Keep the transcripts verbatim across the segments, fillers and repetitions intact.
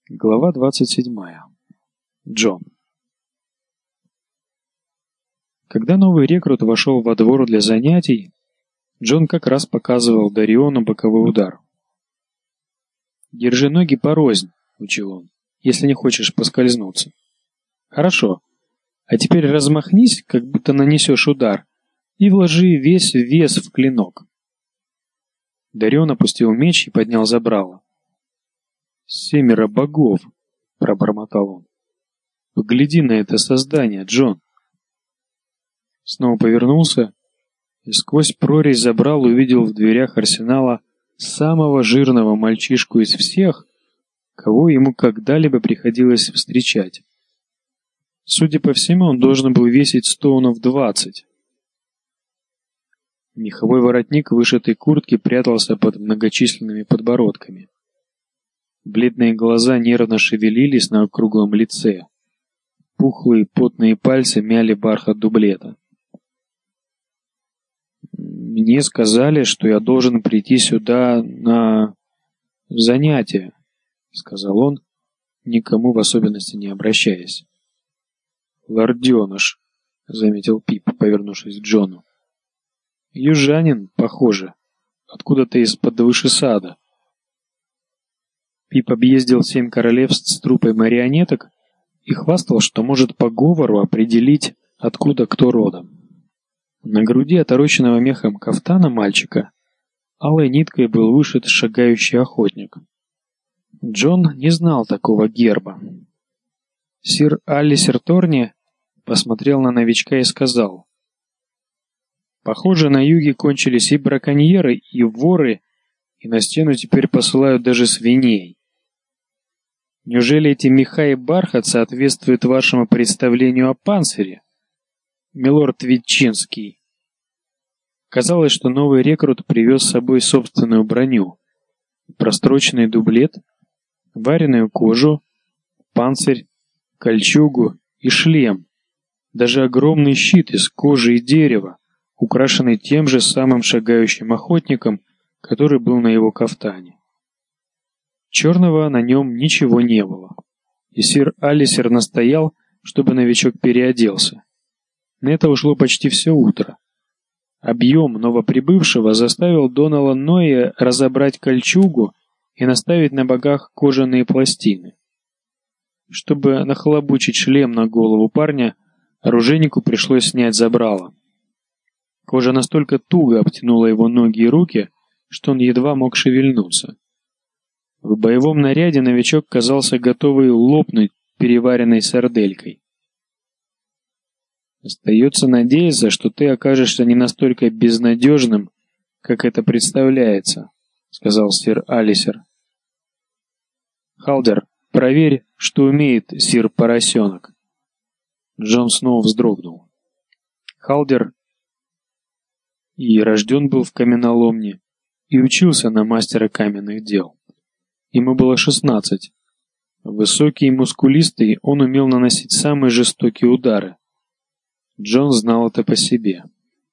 Глава двадцать седьмая. Джон. Когда новый рекрут вошел во двор для занятий, Джон как раз показывал Дариону боковой удар. «Держи ноги порознь», — учил он, — «если не хочешь поскользнуться». «Хорошо. А теперь размахнись, как будто нанесешь удар, и вложи весь вес в клинок». Дарион опустил меч и поднял забрало. «Семеро богов!» — пробормотал он. «Погляди на это создание, Джон!» Снова повернулся и сквозь прорезь забрал увидел в дверях арсенала самого жирного мальчишку из всех, кого ему когда-либо приходилось встречать. Судя по всему, он должен был весить стоунов двадцать. Меховой воротник вышитой куртки прятался под многочисленными подбородками. Бледные глаза нервно шевелились на округлом лице. Пухлые потные пальцы мяли бархат дублета. «Мне сказали, что я должен прийти сюда на занятие», — сказал он, никому в особенности не обращаясь. «Лорденыш», — заметил Пип, повернувшись к Джону. «Южанин, похоже, откуда-то из-под вышесада». Пип объездил семь королевств с труппой марионеток и хвастал, что может по говору определить, откуда кто родом. На груди отороченного мехом кафтана мальчика алой ниткой был вышит шагающий охотник. Джон не знал такого герба. Сир Алисер Торни посмотрел на новичка и сказал: «Похоже, на юге кончились и браконьеры, и воры, и на стену теперь посылают даже свиней. Неужели эти меха и бархат соответствуют вашему представлению о панцире, милорд Ветчинский?» Казалось, что новый рекрут привез с собой собственную броню, простроченный дублет, вареную кожу, панцирь, кольчугу и шлем, даже огромный щит из кожи и дерева, украшенный тем же самым шагающим охотником, который был на его кафтане. Черного на нем ничего не было, и сир Алисер настоял, чтобы новичок переоделся. На это ушло почти все утро. Объем новоприбывшего заставил Донала Ноя разобрать кольчугу и наставить на боках кожаные пластины. Чтобы нахлобучить шлем на голову парня, оружейнику пришлось снять забрало. Кожа настолько туго обтянула его ноги и руки, что он едва мог шевельнуться. В боевом наряде новичок казался готовый лопнуть переваренной сарделькой. «Остается надеяться, что ты окажешься не настолько безнадежным, как это представляется», — сказал сир Алисер. «Халдер, проверь, что умеет сир Поросенок». Джон снова вздрогнул. Халдер и рожден был в каменоломне, и учился на мастера каменных дел. Ему было шестнадцать. Высокий и мускулистый, он умел наносить самые жестокие удары. Джон знал это по себе.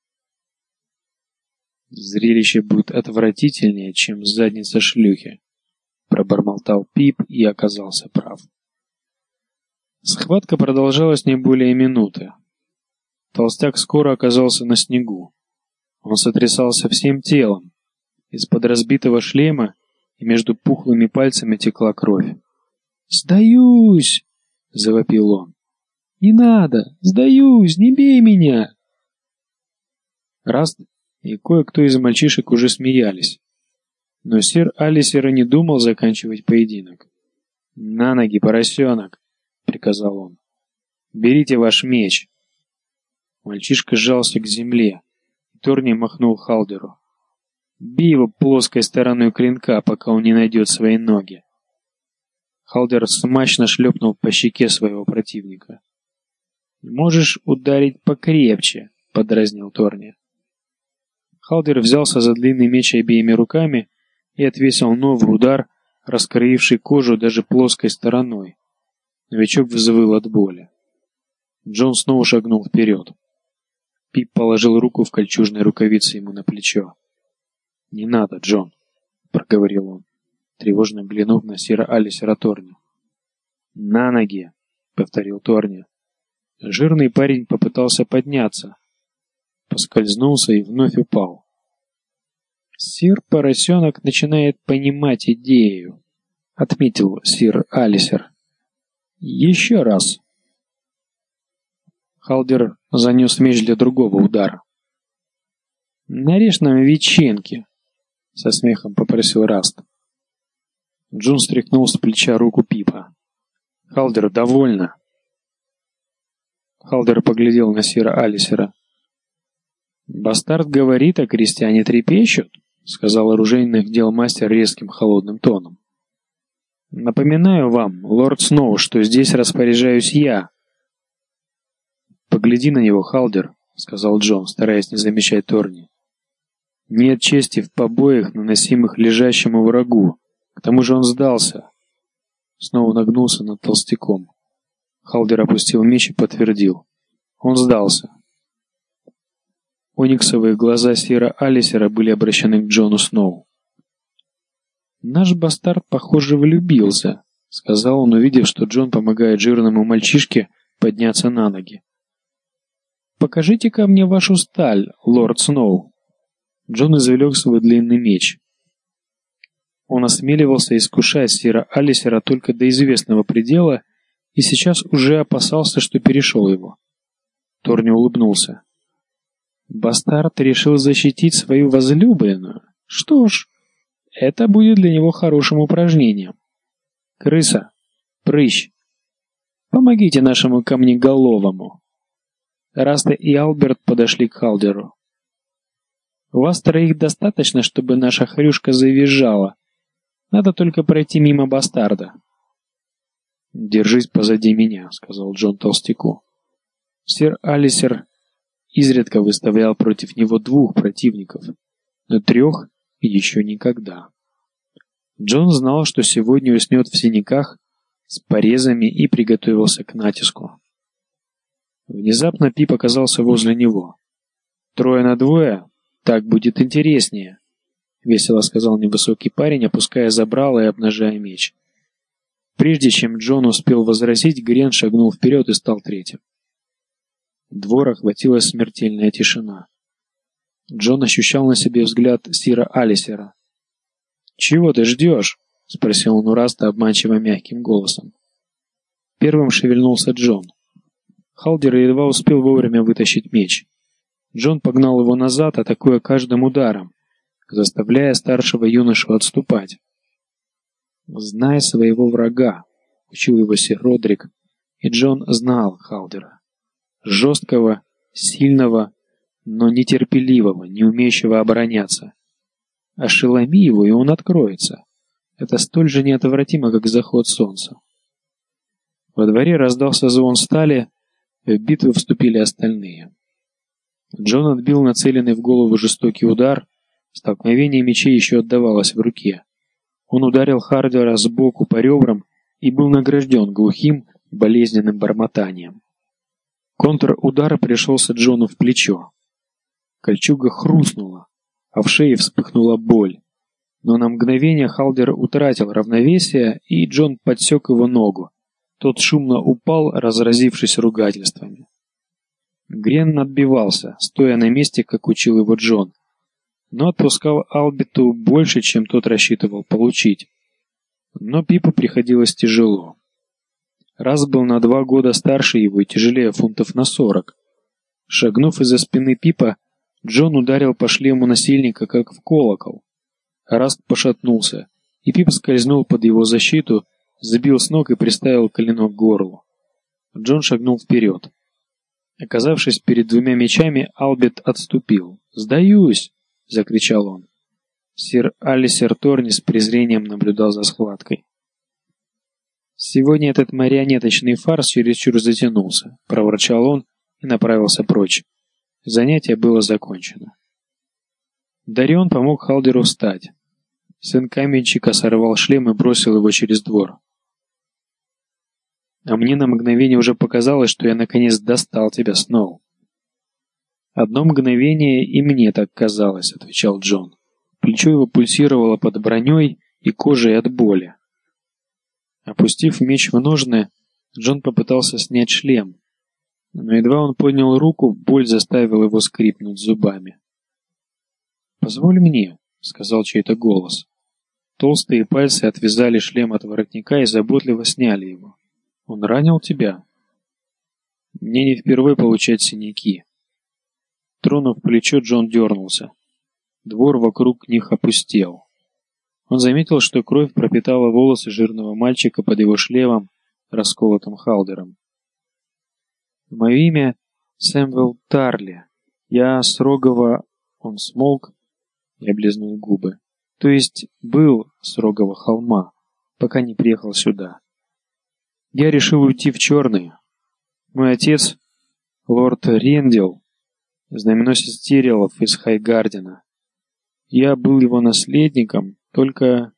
«Зрелище будет отвратительнее, чем задница шлюхи», — пробормотал Пип и оказался прав. Схватка продолжалась не более минуты. Толстяк скоро оказался на снегу. Он сотрясался всем телом. Из-под разбитого шлема и между пухлыми пальцами текла кровь. «Сдаюсь!» — завопил он. «Не надо! Сдаюсь! Не бей меня!» Раст и кое-кто из мальчишек уже смеялись. Но сир Алисер не думал заканчивать поединок. «На ноги, поросенок!» — приказал он. «Берите ваш меч!» Мальчишка сжался к земле. Торни махнул Халдеру. «Бей его плоской стороной клинка, пока он не найдет свои ноги». Халдер смачно шлепнул по щеке своего противника. «Можешь ударить покрепче», — подразнил Торни. Халдер взялся за длинный меч обеими руками и отвесил новый удар, раскроивший кожу даже плоской стороной. Новичок взвыл от боли. Джон снова шагнул вперед. Пип положил руку в кольчужной рукавице ему на плечо. «Не надо, Джон», — проговорил он, тревожно глянув на сира Алисера Торни. «На ноги!» — повторил Торни. Жирный парень попытался подняться, поскользнулся и вновь упал. «Сир Поросенок начинает понимать идею», — отметил сир Алисер. «Еще раз». Халдер занес меч для другого удара. «Нарежь нам ветчинки», — со смехом попросил Раст. Джон стряхнул с плеча руку Пипа. «Халдер, довольно». Халдер поглядел на сира Алисера. «Бастард говорит, а крестьяне трепещут», — сказал оружейных дел мастер резким холодным тоном. «Напоминаю вам, лорд Сноу, что здесь распоряжаюсь я». «Погляди на него, Халдер», — сказал Джон, стараясь не замечать Торни. «Нет чести в побоях, наносимых лежащему врагу. К тому же он сдался». Снова нагнулся над толстяком. Халдер опустил меч и подтвердил. «Он сдался». Ониксовые глаза сира Алисера были обращены к Джону Сноу. «Наш бастард, похоже, влюбился», — сказал он, увидев, что Джон помогает жирному мальчишке подняться на ноги. «Покажите-ка мне вашу сталь, лорд Сноу». Джон извлек свой длинный меч. Он осмеливался искушать сира Алисера только до известного предела и сейчас уже опасался, что перешел его. Торни улыбнулся. «Бастард решил защитить свою возлюбленную. Что ж, это будет для него хорошим упражнением. Крыса, прыщ, помогите нашему камнеголовому». Раста и Алберт подошли к Халдеру. «У вас троих достаточно, чтобы наша хрюшка завизжала. Надо только пройти мимо бастарда». «Держись позади меня», — сказал Джон толстяку. Сир Алисер изредка выставлял против него двух противников, но трех еще никогда. Джон знал, что сегодня уснет в синяках с порезами и приготовился к натиску. Внезапно Пип оказался возле него. «Трое на двое? Так будет интереснее», — весело сказал невысокий парень, опуская забрало и обнажая меч. Прежде чем Джон успел возразить, Грен шагнул вперед и стал третьим. Двор охватила смертельная тишина. Джон ощущал на себе взгляд сира Алисера. «Чего ты ждешь?» — спросил он у Раста обманчиво мягким голосом. Первым шевельнулся Джон. Халдер едва успел вовремя вытащить меч. Джон погнал его назад, атакуя каждым ударом, заставляя старшего юношу отступать. «Знай своего врага», — учил его сир Родрик, и Джон знал Халдера. Жесткого, сильного, но нетерпеливого, не умеющего обороняться. Ошеломи его, и он откроется. Это столь же неотвратимо, как заход солнца. Во дворе раздался звон стали, в битву вступили остальные. Джон отбил нацеленный в голову жестокий удар, столкновение мечей еще отдавалось в руке. Он ударил Халдера сбоку по ребрам и был награжден глухим, болезненным бормотанием. Контр-удар пришелся Джону в плечо. Кольчуга хрустнула, а в шее вспыхнула боль. Но на мгновение Халдер утратил равновесие, и Джон подсек его ногу. Тот шумно упал, разразившись ругательствами. Грен отбивался, стоя на месте, как учил его Джон, но отпускал Албиту больше, чем тот рассчитывал получить. Но Пипу приходилось тяжело. Раз был на два года старше его и тяжелее фунтов на сорок. Шагнув из-за спины Пипа, Джон ударил по шлему насильника, как в колокол. Раст пошатнулся, и Пип скользнул под его защиту, сбил с ног и приставил клинок к горлу. Джон шагнул вперед. Оказавшись перед двумя мечами, Албит отступил. «Сдаюсь!» — закричал он. Сир Алисер Торни с презрением наблюдал за схваткой. «Сегодня этот марионеточный фарс чересчур затянулся», — проворчал он и направился прочь. Занятие было закончено. Дарион помог Халдеру встать. Сын каменщика сорвал шлем и бросил его через двор. «А мне на мгновение уже показалось, что я наконец достал тебя, Сноу». «Одно мгновение и мне так казалось», — отвечал Джон. Плечо его пульсировало под броней и кожей от боли. Опустив меч в ножны, Джон попытался снять шлем, но едва он поднял руку, боль заставила его скрипнуть зубами. «Позволь мне», — сказал чей-то голос. Толстые пальцы отвязали шлем от воротника и заботливо сняли его. «Он ранил тебя?» «Мне не впервые получать синяки». Тронув плечо, Джон дернулся. Двор вокруг них опустел. Он заметил, что кровь пропитала волосы жирного мальчика под его шлемом, расколотым халдером. «Мое имя Сэмюэл Тарли. Я с Рогова...» Он смолк и облизнул губы. «То есть был с Рогова холма, пока не приехал сюда. Я решил уйти в черные. Мой отец, лорд Рендел, знаменосец Тирелов из Хайгардена. Я был его наследником, только...»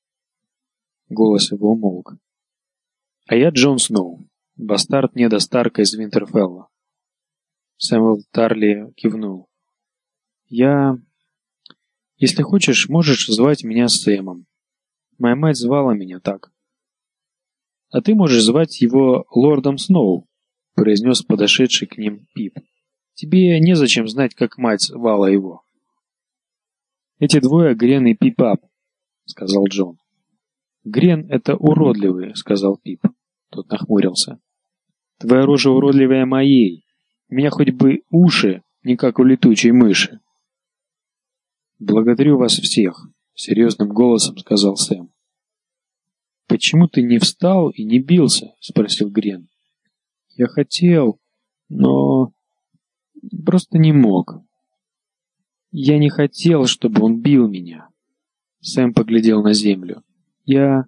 Голос его умолк. «А я Джон Сноу, бастард Неда Старка из Винтерфелла». Сэмюэл Тарли кивнул. «Я... Если хочешь, можешь звать меня Сэмом. Моя мать звала меня так». «А ты можешь звать его лордом Сноу», — произнес подошедший к ним Пип. «Тебе незачем знать, как мать звала его». «Эти двое Грен и Пипап», — сказал Джон. «Грен — это уродливый», — сказал Пип. Тот нахмурился. «Твоя рожа уродливая моей. У меня хоть бы уши, не как у летучей мыши». «Благодарю вас всех», — серьезным голосом сказал Сэм. «Почему ты не встал и не бился?» — спросил Грен. «Я хотел, но просто не мог. Я не хотел, чтобы он бил меня». Сэм поглядел на землю. «Я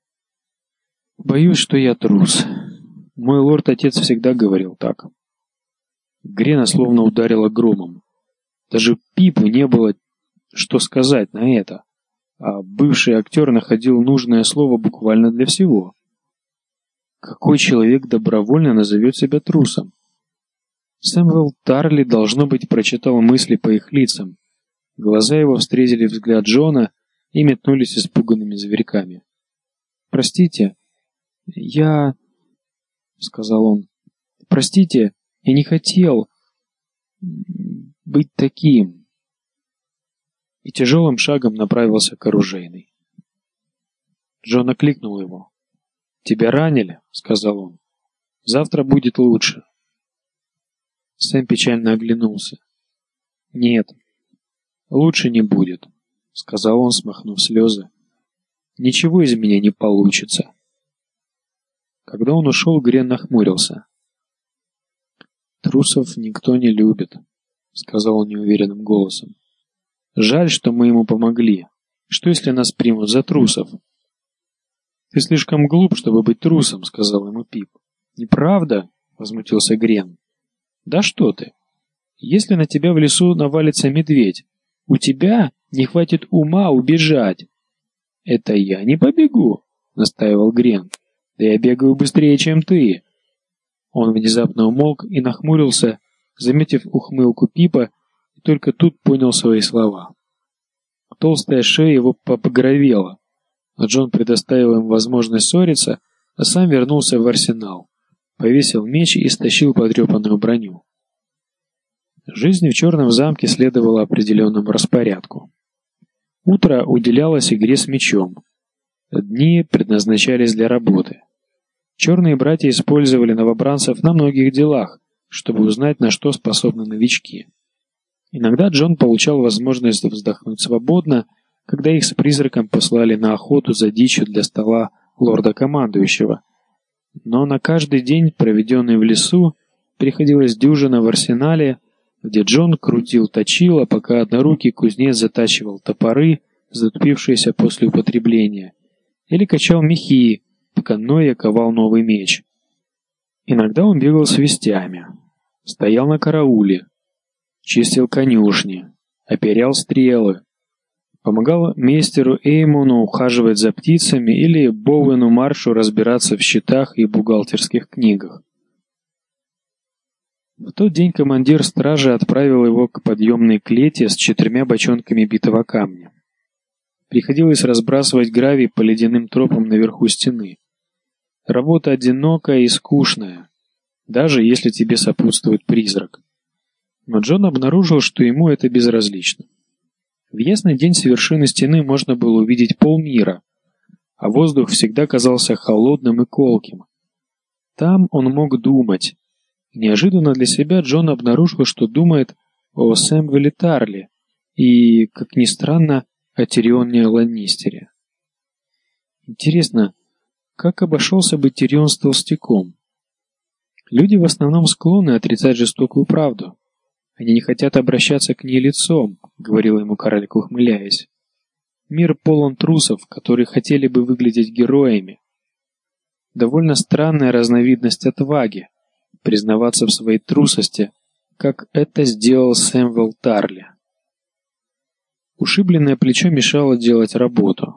боюсь, что я трус. Мой лорд-отец всегда говорил так». Грена словно ударило громом. Даже Пипу не было что сказать на это, а бывший актер находил нужное слово буквально для всего. Какой человек добровольно назовет себя трусом? Сэмюэл Тарли, должно быть, прочитал мысли по их лицам. Глаза его встретили взгляд Джона и метнулись испуганными зверьками. «Простите, я...» — сказал он. «Простите, я не хотел быть таким». И тяжелым шагом направился к оружейной. Джон окликнул его. «Тебя ранили?» — сказал он. «Завтра будет лучше». Сэм печально оглянулся. «Нет, лучше не будет», — сказал он, смахнув слезы. «Ничего из меня не получится». Когда он ушел, Грен нахмурился. «Трусов никто не любит», — сказал он неуверенным голосом. «Жаль, что мы ему помогли. Что, если нас примут за трусов?» «Ты слишком глуп, чтобы быть трусом», — сказал ему Пип. «Неправда?» — возмутился Грен. «Да что ты! Если на тебя в лесу навалится медведь, у тебя не хватит ума убежать». «Это я не побегу», — настаивал Грен. «Да я бегаю быстрее, чем ты». Он внезапно умолк и нахмурился, заметив ухмылку Пипа, и только тут понял свои слова. Толстая шея его побагровела, но Джон предоставил им возможность ссориться, а сам вернулся в арсенал, повесил меч и стащил потрепанную броню. Жизнь в черном замке следовала определенному распорядку. Утро уделялось игре с мечом. Дни предназначались для работы. Черные братья использовали новобранцев на многих делах, чтобы узнать, на что способны новички. Иногда Джон получал возможность вздохнуть свободно, когда их с призраком послали на охоту за дичью для стола лорда-командующего. Но на каждый день, проведенный в лесу, приходилось дюжина в арсенале, где Джон крутил точило, пока однорукий кузнец затачивал топоры, затупившиеся после употребления, или качал мехи, пока Ноя ковал новый меч. Иногда он бегал с вестями, стоял на карауле, чистил конюшни, оперял стрелы, помогал мейстеру Эймону ухаживать за птицами или Боуэну Маршу разбираться в счетах и бухгалтерских книгах. В тот день командир стражи отправил его к подъемной клете с четырьмя бочонками битого камня. Приходилось разбрасывать гравий по ледяным тропам наверху стены. Работа одинокая и скучная, даже если тебе сопутствует призрак. Но Джон обнаружил, что ему это безразлично. В ясный день с вершины стены можно было увидеть полмира, а воздух всегда казался холодным и колким. Там он мог думать. Неожиданно для себя Джон обнаружил, что думает о Сэмюэле Тарли и, как ни странно, о Тирионе Ланнистере. Интересно, как обошелся бы Тирион с толстяком? Люди в основном склонны отрицать жестокую правду. Они не хотят обращаться к ней лицом, — говорил ему Карлик, ухмыляясь. Мир полон трусов, которые хотели бы выглядеть героями. Довольно странная разновидность отваги — признаваться в своей трусости, как это сделал Сэмюэл Тарли. Ушибленное плечо мешало делать работу.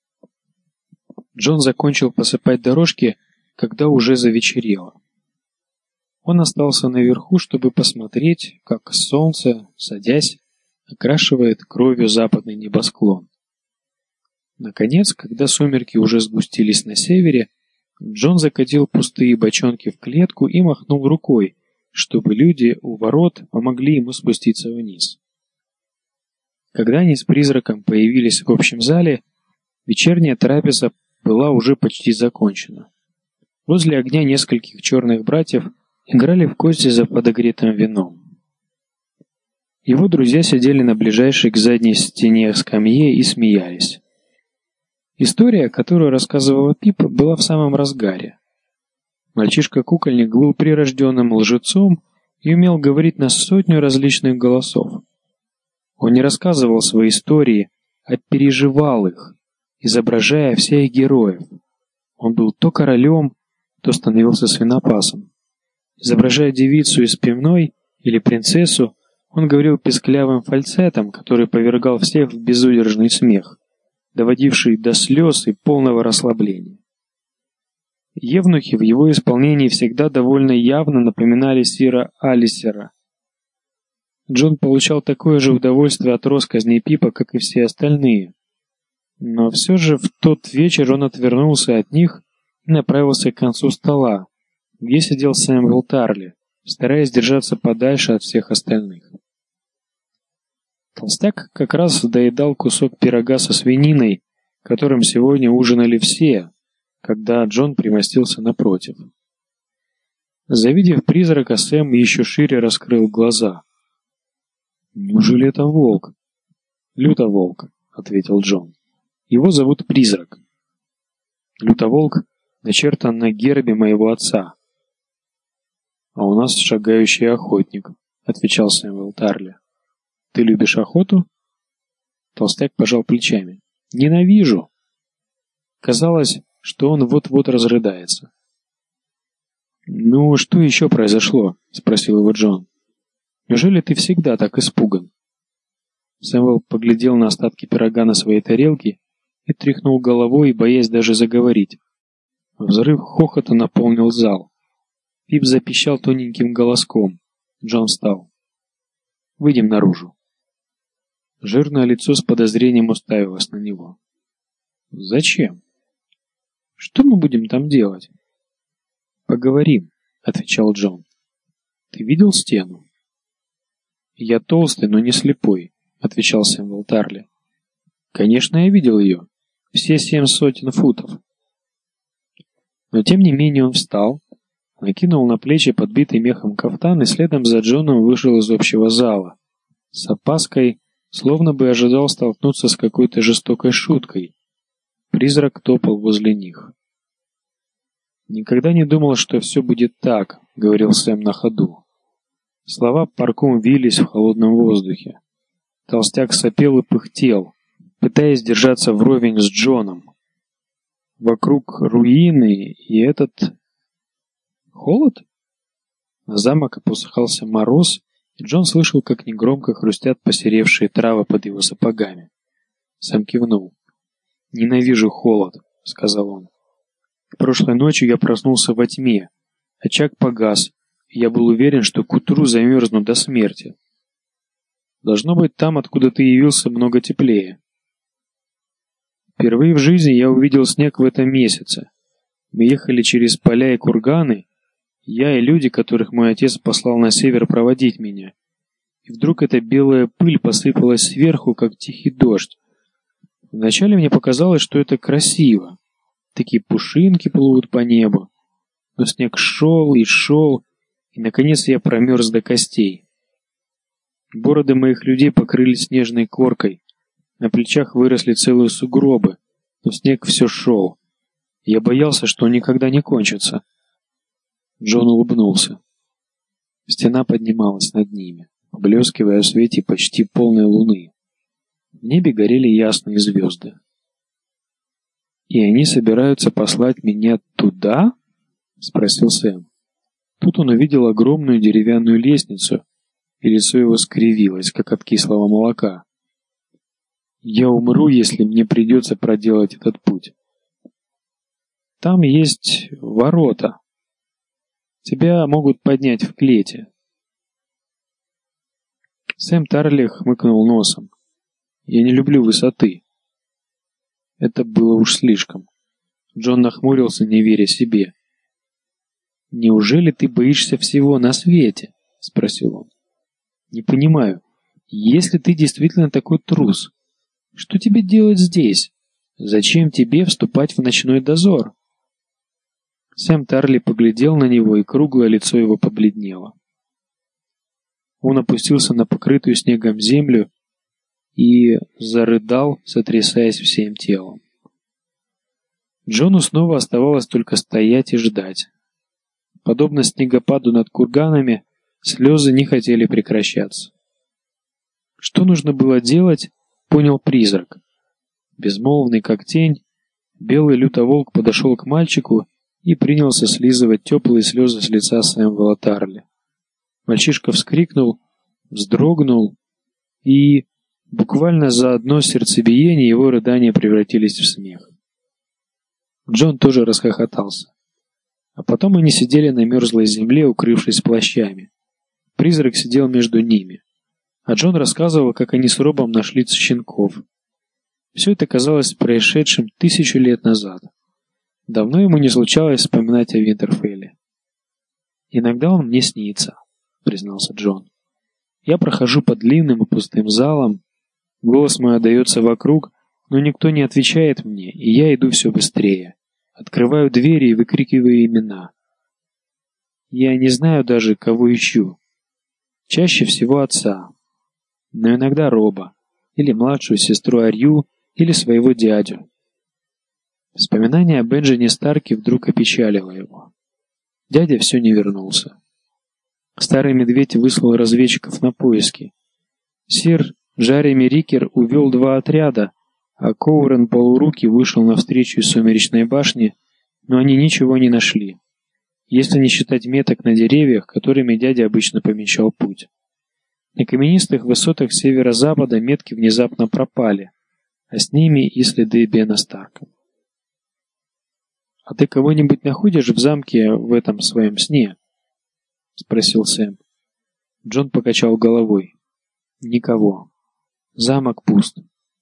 Джон закончил посыпать дорожки, когда уже завечерело. Он остался наверху, чтобы посмотреть, как солнце, садясь, окрашивает кровью западный небосклон. Наконец, когда сумерки уже сгустились на севере, Джон закатил пустые бочонки в клетку и махнул рукой, чтобы люди у ворот помогли ему спуститься вниз. Когда они с призраком появились в общем зале, вечерняя трапеза была уже почти закончена. Возле огня нескольких черных братьев играли в кости за подогретым вином. Его друзья сидели на ближайшей к задней стене скамье и смеялись. История, которую рассказывала Пип, была в самом разгаре. Мальчишка-кукольник был прирожденным лжецом и умел говорить на сотню различных голосов. Он не рассказывал свои истории, а переживал их, изображая всех героев. Он был то королем, то становился свинопасом. Изображая девицу из пивной или принцессу, он говорил песклявым фальцетом, который повергал всех в безудержный смех, доводивший до слез и полного расслабления. Евнухи в его исполнении всегда довольно явно напоминали сира Алисера. Джон получал такое же удовольствие от россказней Пипа, как и все остальные. Но все же в тот вечер он отвернулся от них и направился к концу стола, где сидел Сэмюэл Тарли, стараясь держаться подальше от всех остальных. Толстяк как раз доедал кусок пирога со свининой, которым сегодня ужинали все, когда Джон примостился напротив. Завидев призрака, Сэм еще шире раскрыл глаза. «Неужели это волк?» «Лютоволк», — ответил Джон. «Его зовут Призрак. Лютоволк начертан на гербе моего отца». «А у нас шагающий охотник», — отвечал Сэмюэл Тарли. «Ты любишь охоту?» Толстяк пожал плечами. «Ненавижу». Казалось, что он вот-вот разрыдается. «Ну, что еще произошло?» — спросил его Джон. «Неужели ты всегда так испуган?» Сэмюэл поглядел на остатки пирога на своей тарелке и тряхнул головой, боясь даже заговорить. Взрыв хохота наполнил зал. Пип запищал тоненьким голоском. Джон встал. «Выйдем наружу». Жирное лицо с подозрением уставилось на него. «Зачем? Что мы будем там делать?» «Поговорим», — отвечал Джон. «Ты видел стену?» «Я толстый, но не слепой», — отвечал Сэмюэл Тарли. «Конечно, я видел ее. Все семь сотен футов». Но тем не менее он встал, накинул на плечи подбитый мехом кафтан и следом за Джоном вышел из общего зала. С опаской, словно бы ожидал столкнуться с какой-то жестокой шуткой. Призрак топал возле них. «Никогда не думал, что все будет так», — говорил Сэм на ходу. Слова парком вились в холодном воздухе. Толстяк сопел и пыхтел, пытаясь держаться вровень с Джоном. Вокруг руины и этот... холод? На замок опускался мороз, и Джон слышал, как негромко хрустят посеревшие травы под его сапогами. Сэм кивнул. «Ненавижу холод», — сказал он. «Прошлой ночью я проснулся во тьме. Очаг погас, и я был уверен, что к утру замерзну до смерти. Должно быть, там, откуда ты явился, много теплее. Впервые в жизни я увидел снег в этом месяце. Мы ехали через поля и курганы, я и люди, которых мой отец послал на север проводить меня. И вдруг эта белая пыль посыпалась сверху, как тихий дождь. Вначале мне показалось, что это красиво. Такие пушинки плывут по небу. Но снег шел и шел, и, наконец, я промерз до костей. Бороды моих людей покрылись снежной коркой. На плечах выросли целые сугробы, но снег все шел. Я боялся, что он никогда не кончится. Джон улыбнулся. Стена поднималась над ними, поблескивая в свете почти полной луны. В небе горели ясные звезды. «И они собираются послать меня туда?» — спросил Сэм. Тут он увидел огромную деревянную лестницу, и лицо его скривилось, как от кислого молока. «Я умру, если мне придется проделать этот путь. Там есть ворота. Тебя могут поднять в клете». Сэм Тарли хмыкнул носом. «Я не люблю высоты». Это было уж слишком. Джон нахмурился, не веря себе. «Неужели ты боишься всего на свете?» — спросил он. «Не понимаю, если ты действительно такой трус, что тебе делать здесь? Зачем тебе вступать в ночной дозор?» Сэм Тарли поглядел на него, и круглое лицо его побледнело. Он опустился на покрытую снегом землю и зарыдал, сотрясаясь всем телом. Джону снова оставалось только стоять и ждать. Подобно снегопаду над курганами, слезы не хотели прекращаться. Что нужно было делать, понял призрак. Безмолвный как тень, белый лютоволк подошел к мальчику и принялся слизывать теплые слезы с лица Сэмюэла Тарли. Мальчишка вскрикнул, вздрогнул, и буквально за одно сердцебиение его рыдания превратились в смех. Джон тоже расхохотался. А потом они сидели на мерзлой земле, укрывшись плащами. Призрак сидел между ними. А Джон рассказывал, как они с Робом нашли щенков. Все это казалось происшедшим тысячу лет назад. Давно ему не случалось вспоминать о Винтерфелле. «Иногда он мне снится», — признался Джон. «Я прохожу по длинным и пустым залам, голос мой отдается вокруг, но никто не отвечает мне, и я иду все быстрее. Открываю двери и выкрикиваю имена. Я не знаю даже, кого ищу. Чаще всего отца, но иногда Роба, или младшую сестру Арью, или своего дядю». Вспоминание о Бенджине Старке вдруг опечалило его. Дядя все не вернулся. Старый медведь выслал разведчиков на поиски. Сир Джареми Рикер увел два отряда, а Коурен Полурукий вышел навстречу из Сумеречной башни, но они ничего не нашли, если не считать меток на деревьях, которыми дядя обычно помечал путь. На каменистых высотах северо-запада метки внезапно пропали, а с ними и следы Бена Старка. «А ты кого-нибудь находишь в замке в этом своем сне?» — спросил Сэм. Джон покачал головой. «Никого. Замок пуст».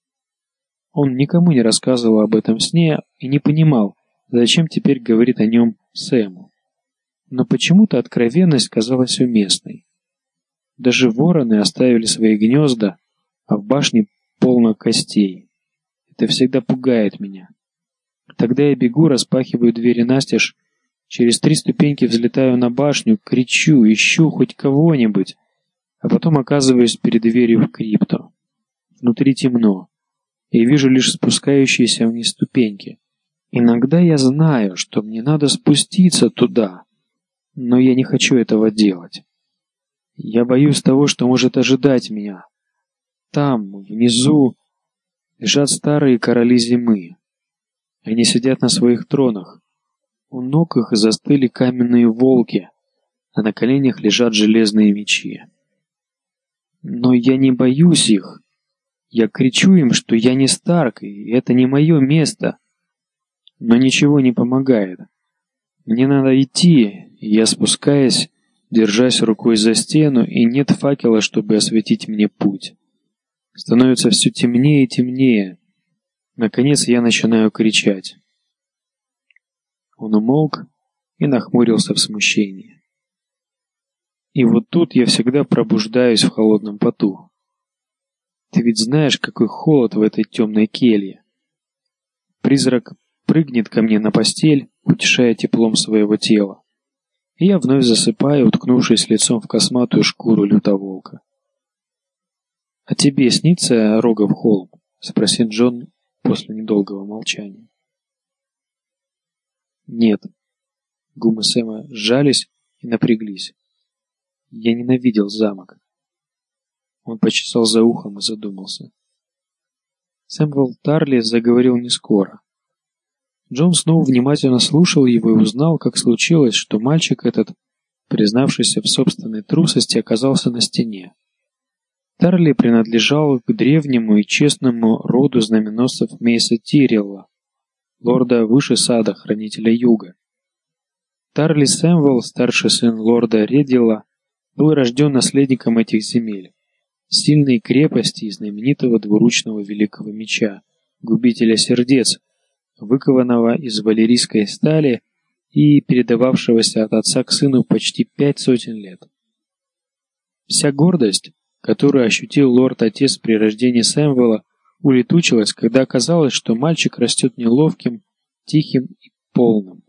Он никому не рассказывал об этом сне и не понимал, зачем теперь говорит о нем Сэму. Но почему-то откровенность казалась уместной. Даже вороны оставили свои гнезда, а в башне полно костей. Это всегда пугает меня. Тогда я бегу, распахиваю двери настежь, через три ступеньки взлетаю на башню, кричу, ищу хоть кого-нибудь, а потом оказываюсь перед дверью в крипту. Внутри темно, и вижу лишь спускающиеся вниз ступеньки. Иногда я знаю, что мне надо спуститься туда, но я не хочу этого делать. Я боюсь того, что может ожидать меня. Там, внизу, лежат старые короли зимы. Они сидят на своих тронах. У ног их застыли каменные волки, а на коленях лежат железные мечи. Но я не боюсь их. Я кричу им, что я не Старк, и это не мое место. Но ничего не помогает. Мне надо идти, и я спускаюсь, держась рукой за стену, и нет факела, чтобы осветить мне путь. Становится все темнее и темнее. Наконец я начинаю кричать. Он умолк и нахмурился в смущении. И вот тут я всегда пробуждаюсь в холодном поту. Ты ведь знаешь, какой холод в этой темной келье. Призрак прыгнет ко мне на постель, утешая теплом своего тела. И я вновь засыпаю, уткнувшись лицом в косматую шкуру лютоволка. «А тебе снится Рогов холм?» — спросил Джон после недолгого молчания. «Нет». Губы Сэма сжались и напряглись. «Я ненавидел замок». Он почесал за ухом и задумался. Сэмюэл Тарли заговорил не скоро. Джон снова внимательно слушал его и узнал, как случилось, что мальчик этот, признавшийся в собственной трусости, оказался на стене. Тарли принадлежал к древнему и честному роду знаменосцев Мейса Тирилла, лорда выше сада, хранителя юга. Тарли Сэмюэл, старший сын лорда Редилла, был рожден наследником этих земель, сильной крепости и знаменитого двуручного великого меча, губителя сердец, выкованного из валерийской стали и передававшегося от отца к сыну почти пять сотен лет. Вся гордость, которую ощутил лорд-отец при рождении Сэмюэла, улетучилась, когда оказалось, что мальчик растет неловким, тихим и полным.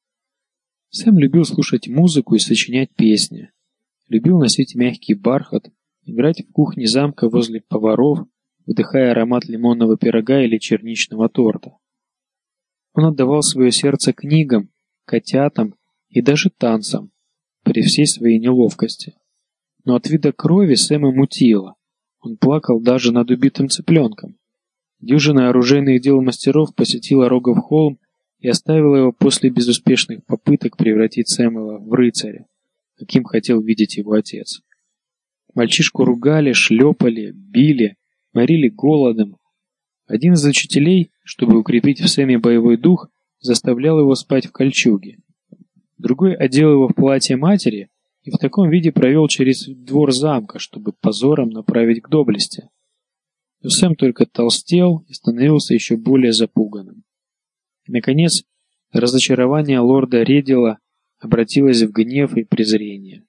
Сэм любил слушать музыку и сочинять песни, любил носить мягкий бархат, играть в кухне замка возле поваров, вдыхая аромат лимонного пирога или черничного торта. Он отдавал свое сердце книгам, котятам и даже танцам, при всей своей неловкости. Но от вида крови Сэма мутило. Он плакал даже над убитым цыпленком. Дюжина оружейных дел мастеров посетила Рогов холм и оставила его после безуспешных попыток превратить Сэмюэла в рыцаря, каким хотел видеть его отец. Мальчишку ругали, шлепали, били, морили голодом. Один из учителей, чтобы укрепить в Сэме боевой дух, заставлял его спать в кольчуге. Другой одел его в платье матери и в таком виде провел через двор замка, чтобы позором направить к доблести. Но Сэм только толстел и становился еще более запуганным. Наконец, разочарование лорда Редилла обратилось в гнев и презрение.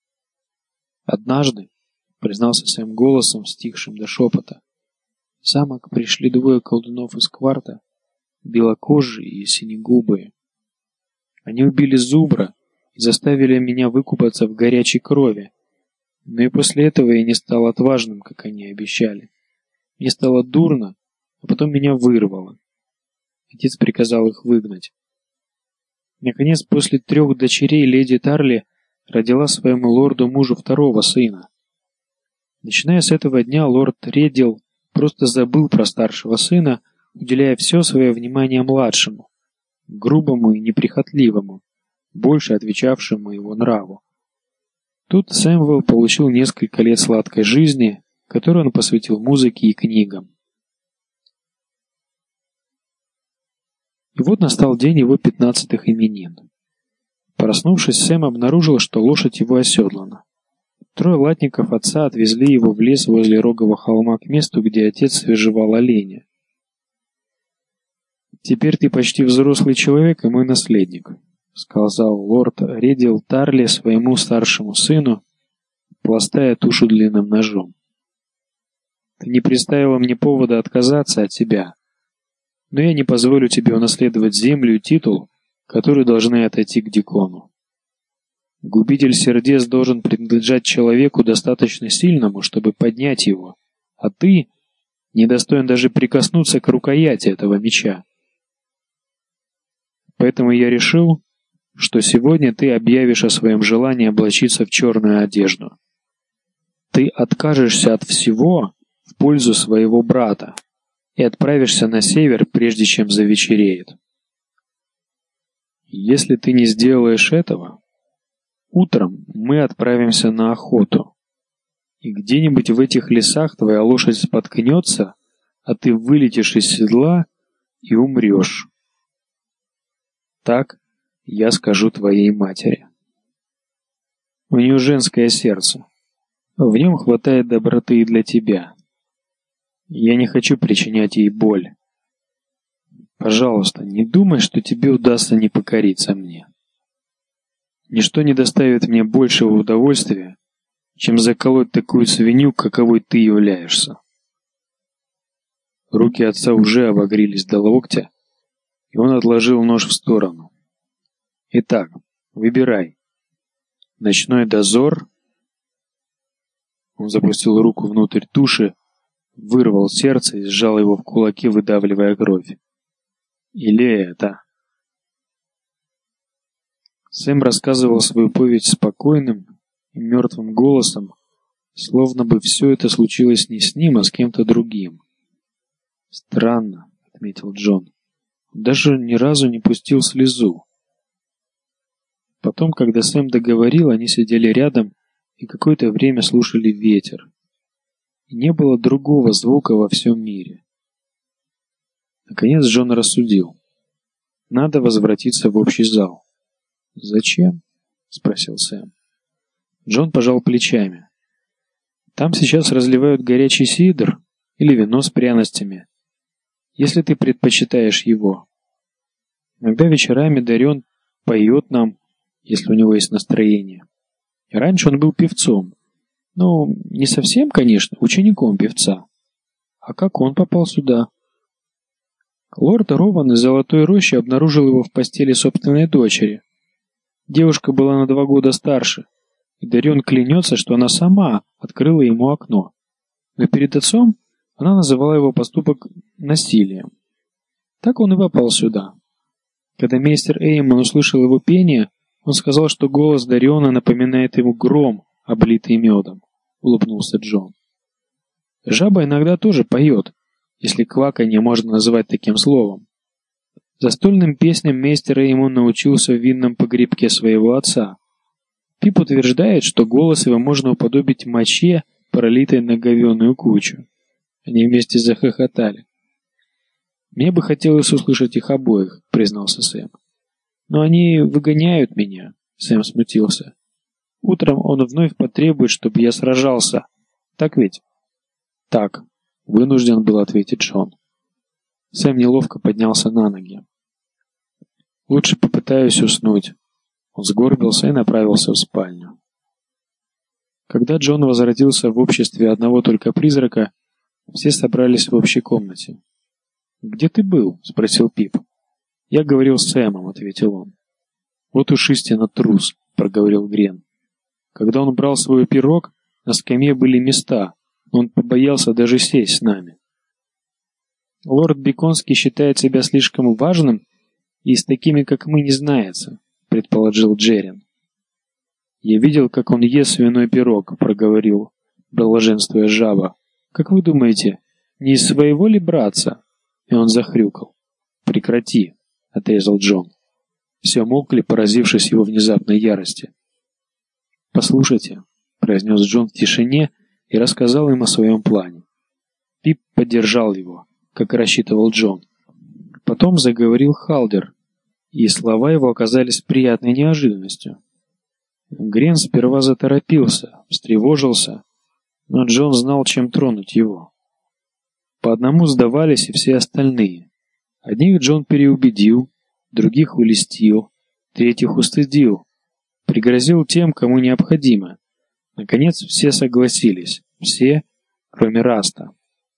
«Однажды», — признался Сэм голосом, стихшим до шепота, — «в замок пришли двое колдунов из кварта, белокожие и синегубые. Они убили зубра и заставили меня выкупаться в горячей крови, но и после этого я не стал отважным, как они обещали. Мне стало дурно, а потом меня вырвало. Отец приказал их выгнать. Наконец, после трех дочерей леди Тарли родила своему лорду-мужу второго сына. Начиная с этого дня, лорд Редилл просто забыл про старшего сына, уделяя все свое внимание младшему, грубому и неприхотливому, больше отвечавшему его нраву. Тут Сэмюэл получил несколько лет сладкой жизни, которую он посвятил музыке и книгам. И вот настал день его пятнадцатых именин. Проснувшись, Сэм обнаружил, что лошадь его оседлана. Трое латников отца отвезли его в лес возле Рогового холма к месту, где отец свежевал оленя. «Теперь ты почти взрослый человек и мой наследник», — сказал лорд Редилл Тарли своему старшему сыну, пластая тушу длинным ножом. «Ты не представила мне повода отказаться от тебя, но я не позволю тебе унаследовать землю и титул, которые должны отойти к Дикону. Губитель сердец должен принадлежать человеку достаточно сильному, чтобы поднять его, а ты недостоин даже прикоснуться к рукояти этого меча. Поэтому я решил, что сегодня ты объявишь о своем желании облачиться в черную одежду. Ты откажешься от всего в пользу своего брата и отправишься на север, прежде чем завечереет. Если ты не сделаешь этого, утром мы отправимся на охоту, и где-нибудь в этих лесах твоя лошадь споткнется, а ты вылетишь из седла и умрешь. Так я скажу твоей матери. У нее женское сердце. В нем хватает доброты и для тебя. Я не хочу причинять ей боль. Пожалуйста, не думай, что тебе удастся не покориться мне. Ничто не доставит мне большего удовольствия, чем заколоть такую свинью, каковой ты являешься. Руки отца уже обогрелись до локтя, и он отложил нож в сторону. Итак, выбирай. Ночной дозор. Он запустил руку внутрь туши, вырвал сердце и сжал его в кулаке, выдавливая кровь. Или это? Сэм рассказывал свою повесть спокойным и мертвым голосом, словно бы все это случилось не с ним, а с кем-то другим. «Странно», — отметил Джон. «Он даже ни разу не пустил слезу». Потом, когда Сэм договорил, они сидели рядом и какое-то время слушали ветер. И не было другого звука во всем мире. Наконец Джон рассудил. Надо возвратиться в общий зал. «Зачем?» — спросил Сэм. Джон пожал плечами. «Там сейчас разливают горячий сидр или вино с пряностями, если ты предпочитаешь его. Иногда вечерами Дарион поет нам, если у него есть настроение. И раньше он был певцом. Ну, не совсем, конечно, учеником певца. А как он попал сюда?» Лорд Рован из Золотой Рощи обнаружил его в постели собственной дочери. Девушка была на два года старше, и Дарион клянется, что она сама открыла ему окно. Но перед отцом она называла его поступок насилием. Так он и попал сюда. Когда мейстер Эймон услышал его пение, он сказал, что голос Дариона напоминает ему гром, облитый медом. Улыбнулся Джон. Жаба иногда тоже поет, если кваканье можно назвать таким словом. Застольным песням мейстер Эймон научился в винном погребке своего отца. Пип утверждает, что голос его можно уподобить моче, пролитой на говёную кучу. Они вместе захохотали. «Мне бы хотелось услышать их обоих», — признался Сэм. «Но они выгоняют меня», — Сэм смутился. «Утром он вновь потребует, чтобы я сражался. Так ведь?» «Так», — вынужден был ответить Джон. Сэм неловко поднялся на ноги. «Лучше попытаюсь уснуть». Он сгорбился и направился в спальню. Когда Джон возвратился в обществе одного только призрака, все собрались в общей комнате. «Где ты был?» — спросил Пип. «Я говорил с Сэмом», — ответил он. «Вот уж истинно трус», — проговорил Грен. «Когда он брал свой пирог, на скамье были места, но он побоялся даже сесть с нами». «Лорд Беконский считает себя слишком важным и с такими, как мы, не знается», — предположил Джерин. «Я видел, как он ест свиной пирог», — проговорил, блаженствуя жаба. «Как вы думаете, не из своего ли братца?» И он захрюкал. «Прекрати», — отрезал Джон. Все молкли, поразившись его внезапной ярости. «Послушайте», — произнес Джон в тишине и рассказал им о своем плане. Пип поддержал его, как и рассчитывал Джон. Потом заговорил Халдер, и слова его оказались приятной неожиданностью. Грен сперва заторопился, встревожился, но Джон знал, чем тронуть его. По одному сдавались и все остальные. Одних Джон переубедил, других улестил, третьих устыдил, пригрозил тем, кому необходимо. Наконец все согласились, все, кроме Раста.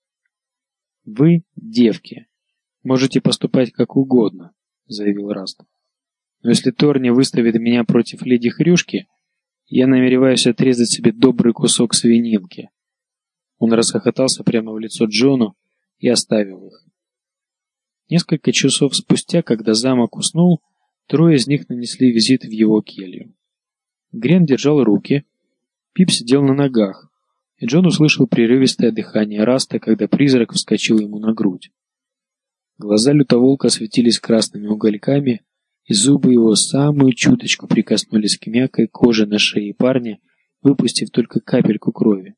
«Вы, девки, можете поступать как угодно», — заявил Раст. «Но если Торни выставит меня против леди Хрюшки, я намереваюсь отрезать себе добрый кусок свининки». Он расхохотался прямо в лицо Джону и оставил их. Несколько часов спустя, когда замок уснул, трое из них нанесли визит в его келью. Грен держал руки, Пип сидел на ногах, и Джон услышал прерывистое дыхание Раста, когда призрак вскочил ему на грудь. Глаза лютоволка светились красными угольками, и зубы его самую чуточку прикоснулись к мягкой коже на шее парня, выпустив только капельку крови.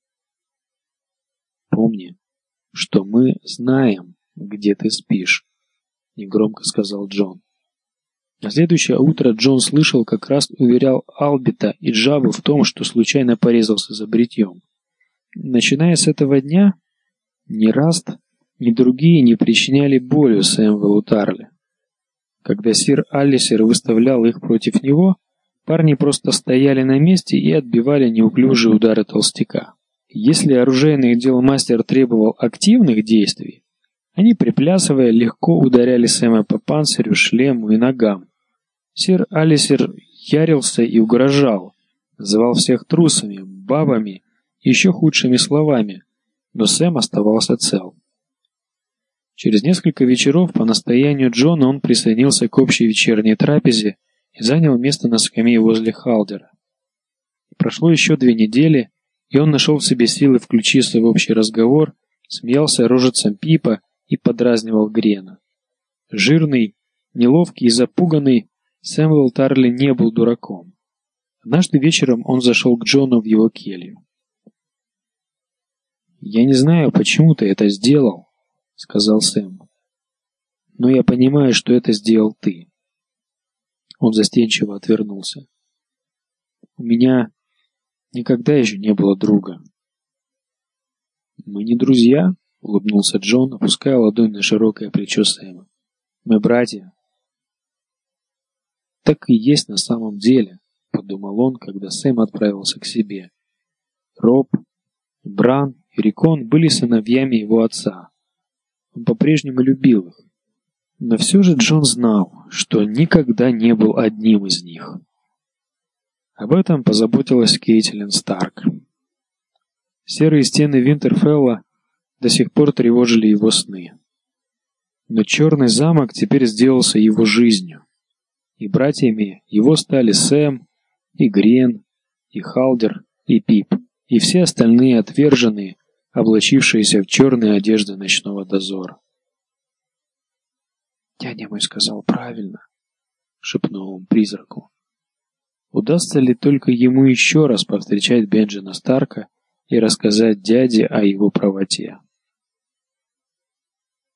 «Помни, что мы знаем, где ты спишь», — негромко сказал Джон. На следующее утро Джон слышал, как Раст уверял Албита и Джаву в том, что случайно порезался за бритьем. Начиная с этого дня, ни Раст, ни другие не причиняли боли Сэмюэлу Тарли. Когда сир Аллисер выставлял их против него, парни просто стояли на месте и отбивали неуклюжие удары толстяка. Если оружейный дел мастер требовал активных действий, они, приплясывая, легко ударяли Сэма по панцирю, шлему и ногам. Сир Аллисер ярился и угрожал, называл всех трусами, бабами и еще худшими словами, но Сэм оставался цел. Через несколько вечеров по настоянию Джона он присоединился к общей вечерней трапезе и занял место на скамье возле Халдера. Прошло еще две недели, и он нашел в себе силы включиться в общий разговор, смеялся рожицам Пипа и подразнивал Грена. Жирный, неловкий и запуганный, Сэмюэл Тарли не был дураком. Однажды вечером он зашел к Джону в его келью. «Я не знаю, почему ты это сделал», — сказал Сэм. «Но я понимаю, что это сделал ты». Он застенчиво отвернулся. «У меня никогда еще не было друга». «Мы не друзья», — улыбнулся Джон, опуская ладонь на широкое плечо Сэма. «Мы братья». «Так и есть на самом деле», — подумал он, когда Сэм отправился к себе. Роб, Бран и Рикон были сыновьями его отца. Он по-прежнему любил их. Но все же Джон знал, что никогда не был одним из них. Об этом позаботилась Кейтлин Старк. Серые стены Винтерфелла до сих пор тревожили его сны. Но черный замок теперь сделался его жизнью. И братьями его стали Сэм, и Грен, и Халдер, и Пип, и все остальные отверженные, облачившиеся в черные одежды ночного дозора. «Дядя мой сказал правильно», — шепнул он призраку. Удастся ли только ему еще раз повстречать Бенджина Старка и рассказать дяде о его правоте?